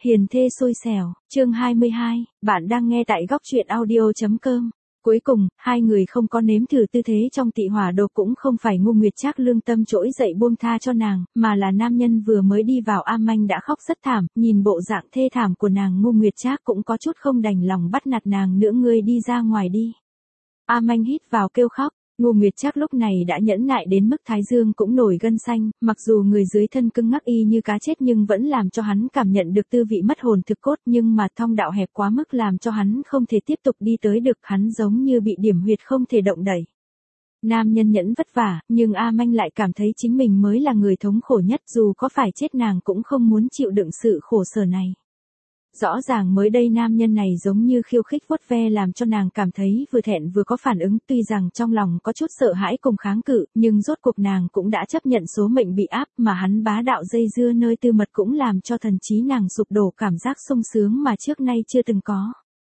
Hiền thê xui xẻo, chương 22, bạn đang nghe tại góc truyện audio.com. Cuối cùng, hai người không có nếm thử tư thế trong tị hỏa đồ cũng không phải Ngô Nguyệt Trác lương tâm trỗi dậy buông tha cho nàng, mà là nam nhân vừa mới đi vào am anh đã khóc rất thảm, nhìn bộ dạng thê thảm của nàng Ngô Nguyệt Trác cũng có chút không đành lòng bắt nạt nàng nữa, ngươi đi ra ngoài đi. Am anh hít vào kêu khóc. Ngô Nguyệt Trác lúc này đã nhẫn nại đến mức thái dương cũng nổi gân xanh, mặc dù người dưới thân cứng ngắc y như cá chết nhưng vẫn làm cho hắn cảm nhận được tư vị mất hồn thực cốt, nhưng mà thông đạo hẹp quá mức làm cho hắn không thể tiếp tục đi tới được, hắn giống như bị điểm huyệt không thể động đậy. Nam nhân nhẫn vất vả, nhưng A Manh lại cảm thấy chính mình mới là người thống khổ nhất, dù có phải chết nàng cũng không muốn chịu đựng sự khổ sở này. Rõ ràng mới đây nam nhân này giống như khiêu khích vuốt ve làm cho nàng cảm thấy vừa thẹn vừa có phản ứng, tuy rằng trong lòng có chút sợ hãi cùng kháng cự, nhưng rốt cuộc nàng cũng đã chấp nhận số mệnh bị áp, mà hắn bá đạo dây dưa nơi tư mật cũng làm cho thần trí nàng sụp đổ, cảm giác sung sướng mà trước nay chưa từng có.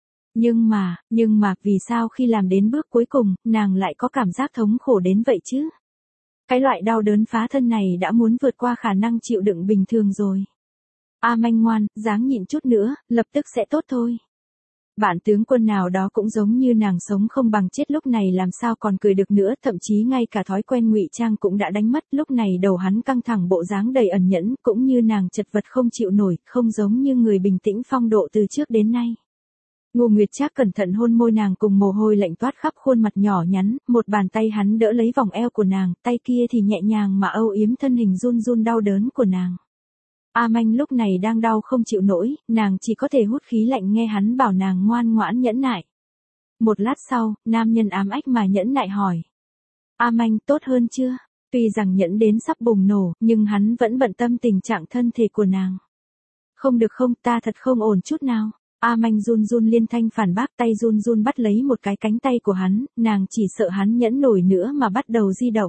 Nhưng mà, vì sao khi làm đến bước cuối cùng, nàng lại có cảm giác thống khổ đến vậy chứ? Cái loại đau đớn phá thân này đã muốn vượt qua khả năng chịu đựng bình thường rồi. A Manh ngoan, dáng nhịn chút nữa, lập tức sẽ tốt thôi. Bạn tướng quân nào đó cũng giống như nàng sống không bằng chết, lúc này làm sao còn cười được nữa, thậm chí ngay cả thói quen ngụy trang cũng đã đánh mất, lúc này đầu hắn căng thẳng, bộ dáng đầy ẩn nhẫn, cũng như nàng chật vật không chịu nổi, không giống như người bình tĩnh phong độ từ trước đến nay. Ngô Nguyệt Trác cẩn thận hôn môi nàng, cùng mồ hôi lạnh toát khắp khuôn mặt nhỏ nhắn, một bàn tay hắn đỡ lấy vòng eo của nàng, tay kia thì nhẹ nhàng mà âu yếm thân hình run run đau đớn của nàng. A Manh lúc này đang đau không chịu nổi, nàng chỉ có thể hút khí lạnh nghe hắn bảo nàng ngoan ngoãn nhẫn nại. Một lát sau, nam nhân ám ách mà nhẫn nại hỏi. A Manh tốt hơn chưa? Tuy rằng nhẫn đến sắp bùng nổ, nhưng hắn vẫn bận tâm tình trạng thân thể của nàng. Không được không, ta thật không ổn chút nào. A Manh run run liên thanh phản bác, tay run run bắt lấy một cái cánh tay của hắn, nàng chỉ sợ hắn nhẫn nổi nữa mà bắt đầu di động.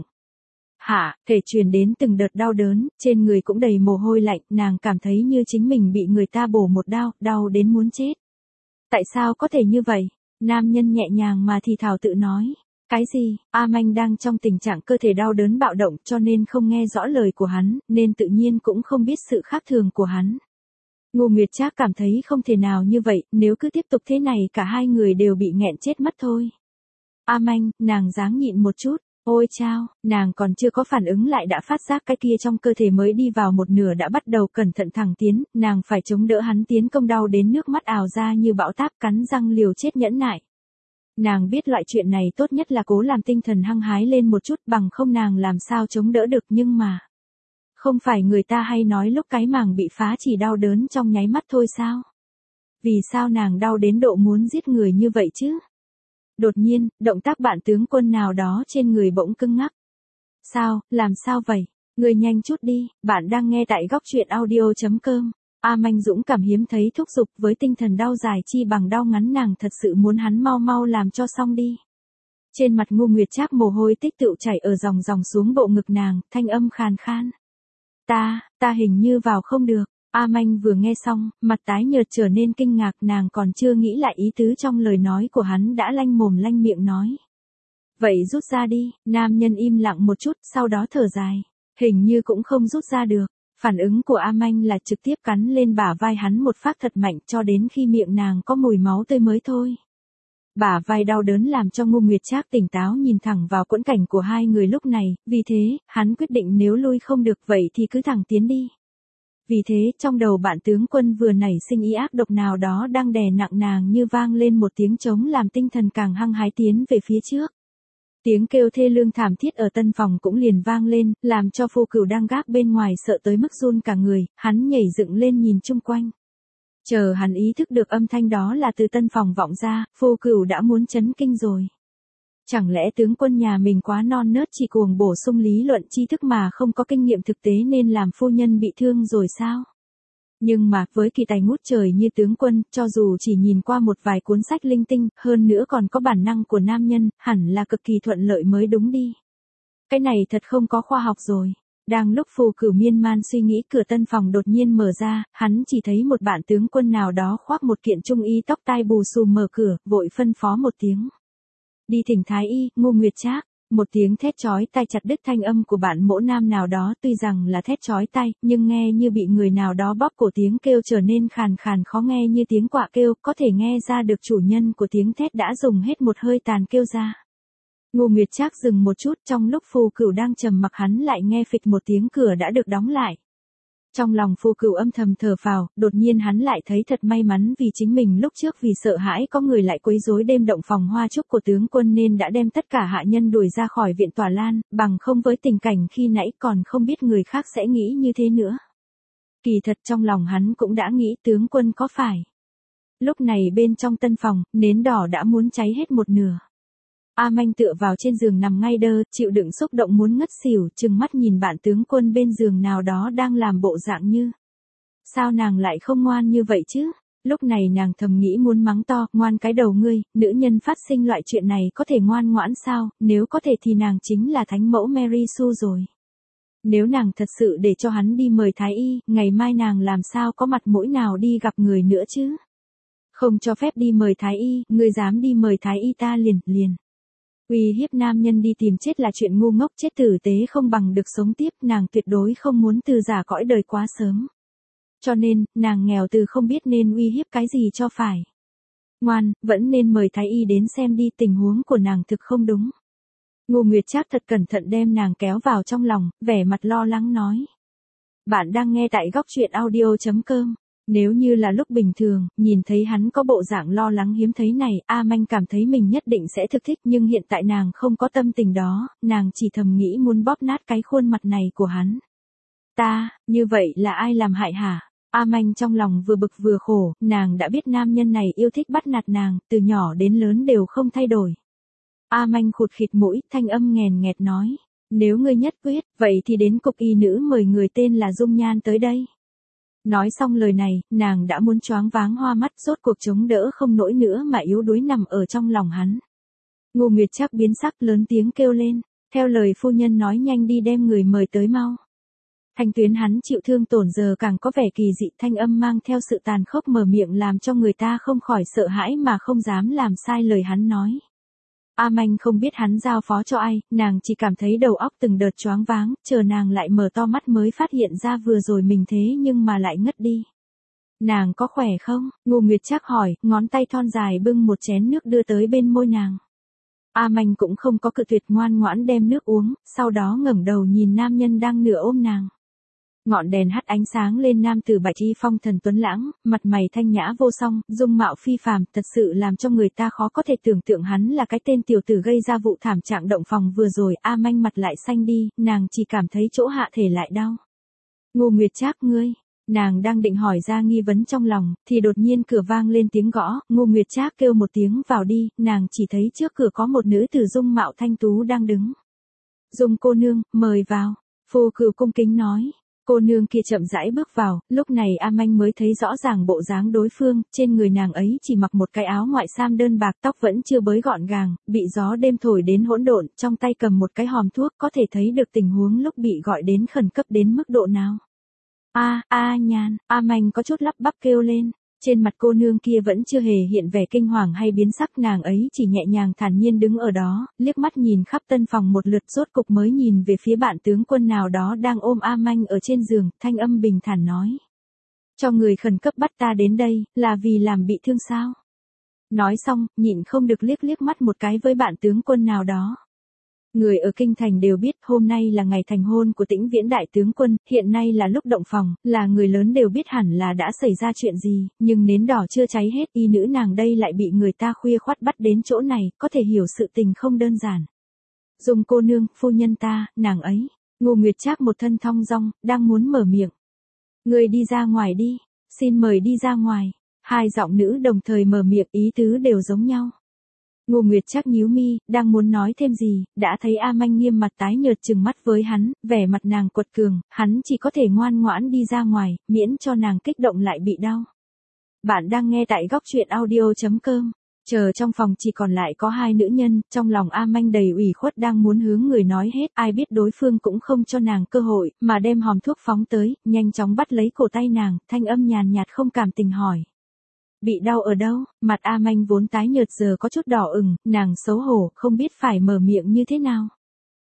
Thể truyền đến từng đợt đau đớn, trên người cũng đầy mồ hôi lạnh, nàng cảm thấy như chính mình bị người ta bổ một đao, đau đến muốn chết. Tại sao có thể như vậy? Nam nhân nhẹ nhàng mà thì thào tự nói. Cái gì? A Manh đang trong tình trạng cơ thể đau đớn bạo động, cho nên không nghe rõ lời của hắn, nên tự nhiên cũng không biết sự khác thường của hắn. Ngô Nguyệt Trác cảm thấy không thể nào như vậy, nếu cứ tiếp tục thế này cả hai người đều bị nghẹn chết mất thôi. A Manh, nàng dáng nhịn một chút. Ôi chao, nàng còn chưa có phản ứng lại đã phát giác cái kia trong cơ thể mới đi vào một nửa đã bắt đầu cẩn thận thẳng tiến, nàng phải chống đỡ hắn tiến công, đau đến nước mắt ào ra như bão táp, cắn răng liều chết nhẫn nại. Nàng biết loại chuyện này tốt nhất là cố làm tinh thần hăng hái lên một chút, bằng không nàng làm sao chống đỡ được, nhưng mà. Không phải người ta hay nói lúc cái màng bị phá chỉ đau đớn trong nháy mắt thôi sao? Vì sao nàng đau đến độ muốn giết người như vậy chứ? Đột nhiên, động tác bạn tướng quân nào đó trên người bỗng cứng ngắc. Sao, làm sao vậy? Ngươi nhanh chút đi, bạn đang nghe tại góc truyện audio.com. A Manh dũng cảm hiếm thấy thúc giục, với tinh thần đau dài chi bằng đau ngắn, nàng thật sự muốn hắn mau mau làm cho xong đi. Trên mặt Ngô Nguyệt Trác mồ hôi tích tụ chảy ở dòng dòng xuống bộ ngực nàng, thanh âm khàn khan. Ta hình như vào không được. A Manh vừa nghe xong, mặt tái nhợt trở nên kinh ngạc, nàng còn chưa nghĩ lại ý tứ trong lời nói của hắn đã lanh mồm lanh miệng nói. Vậy rút ra đi, nam nhân im lặng một chút, sau đó thở dài. Hình như cũng không rút ra được. Phản ứng của A Manh là trực tiếp cắn lên bả vai hắn một phát thật mạnh cho đến khi miệng nàng có mùi máu tươi mới thôi. Bả vai đau đớn làm cho Ngô Nguyệt Trác tỉnh táo nhìn thẳng vào quẫn cảnh của hai người lúc này, vì thế, hắn quyết định nếu lui không được vậy thì cứ thẳng tiến đi. Vì thế, trong đầu bạn tướng quân vừa nảy sinh ý ác độc nào đó đang đè nặng nàng như vang lên một tiếng trống làm tinh thần càng hăng hái tiến về phía trước. Tiếng kêu thê lương thảm thiết ở tân phòng cũng liền vang lên, làm cho Phù Cửu đang gác bên ngoài sợ tới mức run cả người, hắn nhảy dựng lên nhìn chung quanh. Chờ hắn ý thức được âm thanh đó là từ tân phòng vọng ra, Phù Cửu đã muốn chấn kinh rồi. Chẳng lẽ tướng quân nhà mình quá non nớt chỉ cuồng bổ sung lý luận tri thức mà không có kinh nghiệm thực tế nên làm phu nhân bị thương rồi sao? Nhưng mà với kỳ tài ngút trời như tướng quân, cho dù chỉ nhìn qua một vài cuốn sách linh tinh, hơn nữa còn có bản năng của nam nhân, hẳn là cực kỳ thuận lợi mới đúng đi. Cái này thật không có khoa học rồi. Đang lúc Phù Cửu miên man suy nghĩ, cửa tân phòng đột nhiên mở ra, hắn chỉ thấy một bạn tướng quân nào đó khoác một kiện trung y tóc tai bù xù mở cửa, vội phân phó một tiếng. Đi thỉnh thái y, Ngô Nguyệt Trác. Một tiếng thét chói tai chặt đứt thanh âm của bạn mỗ nam nào đó, tuy rằng là thét chói tai, nhưng nghe như bị người nào đó bóp cổ, tiếng kêu trở nên khàn khàn khó nghe như tiếng quạ kêu, có thể nghe ra được chủ nhân của tiếng thét đã dùng hết một hơi tàn kêu ra. Ngô Nguyệt Trác dừng một chút, trong lúc Phù Cửu đang trầm mặc hắn lại nghe phịch một tiếng cửa đã được đóng lại. Trong lòng Phù Cửu âm thầm thở phào, đột nhiên hắn lại thấy thật may mắn vì chính mình lúc trước vì sợ hãi có người lại quấy rối đêm động phòng hoa chúc của tướng quân nên đã đem tất cả hạ nhân đuổi ra khỏi viện tòa lan, bằng không với tình cảnh khi nãy còn không biết người khác sẽ nghĩ như thế nữa. Kỳ thật trong lòng hắn cũng đã nghĩ tướng quân có phải. Lúc này bên trong tân phòng, nến đỏ đã muốn cháy hết một nửa. A Manh tựa vào trên giường nằm ngay đơ, chịu đựng xúc động muốn ngất xỉu, trừng mắt nhìn bạn tướng quân bên giường nào đó đang làm bộ dạng như. Sao nàng lại không ngoan như vậy chứ? Lúc này nàng thầm nghĩ muốn mắng to, ngoan cái đầu ngươi, nữ nhân phát sinh loại chuyện này có thể ngoan ngoãn sao, nếu có thể thì nàng chính là thánh mẫu Mary Sue rồi. Nếu nàng thật sự để cho hắn đi mời thái y, ngày mai nàng làm sao có mặt mũi nào đi gặp người nữa chứ? Không cho phép đi mời thái y, ngươi dám đi mời thái y ta liền. Uy hiếp nam nhân đi tìm chết là chuyện ngu ngốc, chết tử tế không bằng được sống tiếp, nàng tuyệt đối không muốn từ giả cõi đời quá sớm. Cho nên, nàng nghèo từ không biết nên uy hiếp cái gì cho phải. Ngoan, vẫn nên mời thái y đến xem đi, tình huống của nàng thực không đúng. Ngô Nguyệt Trác thật cẩn thận đem nàng kéo vào trong lòng, vẻ mặt lo lắng nói. Bạn đang nghe tại góc truyện audio.com. Nếu như là lúc bình thường, nhìn thấy hắn có bộ dạng lo lắng hiếm thấy này, A Manh cảm thấy mình nhất định sẽ thực thích, nhưng hiện tại nàng không có tâm tình đó, nàng chỉ thầm nghĩ muốn bóp nát cái khuôn mặt này của hắn. Như vậy là ai làm hại hả? A Manh trong lòng vừa bực vừa khổ, nàng đã biết nam nhân này yêu thích bắt nạt nàng, từ nhỏ đến lớn đều không thay đổi. A Manh khụt khịt mũi, thanh âm nghèn nghẹt nói, nếu ngươi nhất quyết, vậy thì đến cục y nữ mời người tên là Dung Nhan tới đây. Nói xong lời này, nàng đã muốn choáng váng hoa mắt, rốt cuộc chống đỡ không nổi nữa mà yếu đuối nằm ở trong lòng hắn. Ngô Nguyệt Trác biến sắc lớn tiếng kêu lên, theo lời phu nhân nói nhanh đi đem người mời tới mau. Thanh tuyến hắn chịu thương tổn giờ càng có vẻ kỳ dị, thanh âm mang theo sự tàn khốc mở miệng làm cho người ta không khỏi sợ hãi mà không dám làm sai lời hắn nói. A Manh không biết hắn giao phó cho ai, nàng chỉ cảm thấy đầu óc từng đợt choáng váng, chờ nàng lại mở to mắt mới phát hiện ra vừa rồi mình thế nhưng mà lại ngất đi. Nàng có khỏe không? Ngô Nguyệt Trác hỏi, ngón tay thon dài bưng một chén nước đưa tới bên môi nàng. A Manh cũng không có cự tuyệt, ngoan ngoãn đem nước uống, sau đó ngẩng đầu nhìn nam nhân đang nửa ôm nàng. Ngọn đèn hắt ánh sáng lên nam tử bạch y phong thần tuấn lãng, mặt mày thanh nhã vô song, dung mạo phi phàm, thật sự làm cho người ta khó có thể tưởng tượng hắn là cái tên tiểu tử gây ra vụ thảm trạng động phòng vừa rồi. A Manh mặt lại xanh đi, nàng chỉ cảm thấy chỗ hạ thể lại đau. Ngô Nguyệt Trác ngươi, nàng đang định hỏi ra nghi vấn trong lòng, thì đột nhiên cửa vang lên tiếng gõ, Ngô Nguyệt Trác kêu một tiếng vào đi, nàng chỉ thấy trước cửa có một nữ tử dung mạo thanh tú đang đứng. Dung cô nương, mời vào, Phù Cửu cung kính nói. Cô nương kia chậm rãi bước vào, lúc này A Manh mới thấy rõ ràng bộ dáng đối phương, trên người nàng ấy chỉ mặc một cái áo ngoại sam đơn bạc, tóc vẫn chưa bới gọn gàng, bị gió đêm thổi đến hỗn độn, trong tay cầm một cái hòm thuốc, có thể thấy được tình huống lúc bị gọi đến khẩn cấp đến mức độ nào. Nhan, A Manh có chút lắp bắp kêu lên. Trên mặt cô nương kia vẫn chưa hề hiện vẻ kinh hoàng hay biến sắc, nàng ấy chỉ nhẹ nhàng thản nhiên đứng ở đó, liếc mắt nhìn khắp tân phòng một lượt, rốt cục mới nhìn về phía bạn tướng quân nào đó đang ôm A Manh ở trên giường, thanh âm bình thản nói. Cho người khẩn cấp bắt ta đến đây, là vì làm bị thương sao? Nói xong, nhịn không được liếc mắt một cái với bạn tướng quân nào đó. Người ở kinh thành đều biết hôm nay là ngày thành hôn của Tĩnh Viễn đại tướng quân, hiện nay là lúc động phòng, là người lớn đều biết hẳn là đã xảy ra chuyện gì, nhưng nến đỏ chưa cháy hết, y nữ nàng đây lại bị người ta khuya khoắt bắt đến chỗ này, có thể hiểu sự tình không đơn giản. Dung cô nương, phu nhân ta, nàng ấy. Ngô Nguyệt Trác một thân thong dong, đang muốn mở miệng. Người đi ra ngoài đi, xin mời đi ra ngoài. Hai giọng nữ đồng thời mở miệng, ý tứ đều giống nhau. Ngô Nguyệt Trác nhíu mi, đang muốn nói thêm gì, đã thấy A Manh nghiêm mặt tái nhợt trừng mắt với hắn, vẻ mặt nàng quật cường, hắn chỉ có thể ngoan ngoãn đi ra ngoài, miễn cho nàng kích động lại bị đau. Bạn đang nghe tại góc truyện audio.com. Chờ trong phòng chỉ còn lại có hai nữ nhân, trong lòng A Manh đầy ủy khuất đang muốn hướng người nói hết, ai biết đối phương cũng không cho nàng cơ hội, mà đem hòm thuốc phóng tới, nhanh chóng bắt lấy cổ tay nàng, thanh âm nhàn nhạt không cảm tình hỏi. Bị đau ở đâu? Mặt A Manh vốn tái nhợt giờ có chút đỏ ửng, nàng xấu hổ, không biết phải mở miệng như thế nào.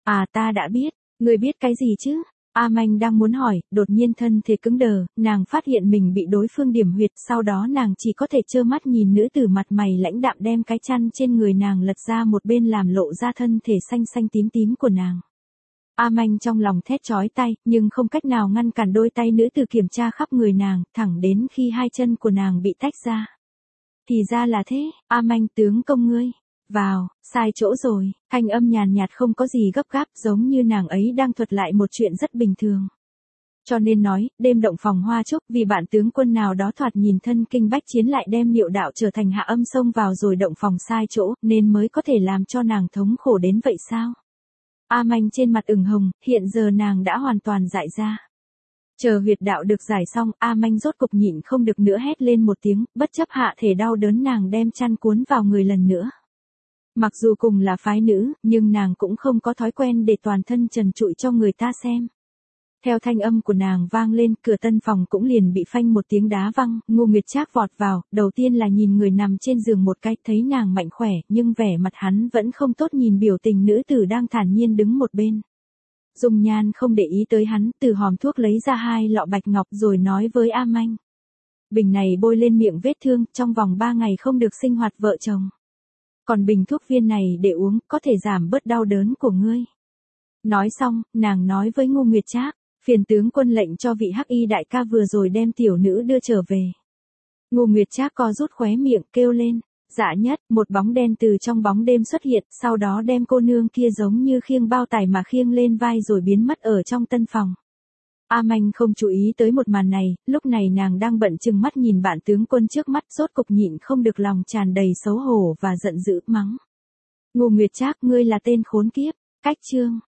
À ta đã biết, ngươi biết cái gì chứ? A Manh đang muốn hỏi, đột nhiên thân thể cứng đờ, nàng phát hiện mình bị đối phương điểm huyệt, sau đó nàng chỉ có thể trơ mắt nhìn nữ tử mặt mày lãnh đạm đem cái chăn trên người nàng lật ra một bên làm lộ ra thân thể xanh xanh tím tím của nàng. A Manh trong lòng thét chói tai, nhưng không cách nào ngăn cản đôi tay nữ tử kiểm tra khắp người nàng, thẳng đến khi hai chân của nàng bị tách ra. Thì ra là thế, A Manh tướng công ngươi. Vào, sai chỗ rồi, thanh âm nhàn nhạt không có gì gấp gáp, giống như nàng ấy đang thuật lại một chuyện rất bình thường. Cho nên nói, đêm động phòng hoa trúc, vì bạn tướng quân nào đó thoạt nhìn thân kinh bách chiến lại đem niệu đạo trở thành hạ âm xông vào rồi động phòng sai chỗ, nên mới có thể làm cho nàng thống khổ đến vậy sao? A Manh trên mặt ửng hồng, hiện giờ nàng đã hoàn toàn dại ra. Chờ huyệt đạo được giải xong, A Manh rốt cục nhịn không được nữa hét lên một tiếng, bất chấp hạ thể đau đớn nàng đem chăn cuốn vào người lần nữa. Mặc dù cùng là phái nữ, nhưng nàng cũng không có thói quen để toàn thân trần trụi cho người ta xem. Theo thanh âm của nàng vang lên, cửa tân phòng cũng liền bị phanh một tiếng đá văng, Ngô Nguyệt Trác vọt vào, đầu tiên là nhìn người nằm trên giường một cái, thấy nàng mạnh khỏe, nhưng vẻ mặt hắn vẫn không tốt nhìn biểu tình nữ tử đang thản nhiên đứng một bên. Dung Nhan không để ý tới hắn, từ hòm thuốc lấy ra 2 lọ bạch ngọc rồi nói với A Manh. Bình này bôi lên miệng vết thương, trong vòng 3 ngày không được sinh hoạt vợ chồng. Còn bình thuốc viên này để uống, có thể giảm bớt đau đớn của ngươi. Nói xong, nàng nói với Ngô Nguyệt Trác, phiền tướng quân lệnh cho vị Hắc Y đại ca vừa rồi đem tiểu nữ đưa trở về. Ngô Nguyệt Trác co rút khóe miệng kêu lên, dạ nhất, một bóng đen từ trong bóng đêm xuất hiện, sau đó đem cô nương kia giống như khiêng bao tải mà khiêng lên vai rồi biến mất ở trong tân phòng. A Manh không chú ý tới một màn này, lúc này nàng đang bận chừng mắt nhìn bạn tướng quân trước mắt, rốt cục nhịn không được lòng tràn đầy xấu hổ và giận dữ mắng. Ngô Nguyệt Trác, ngươi là tên khốn kiếp, cách chương.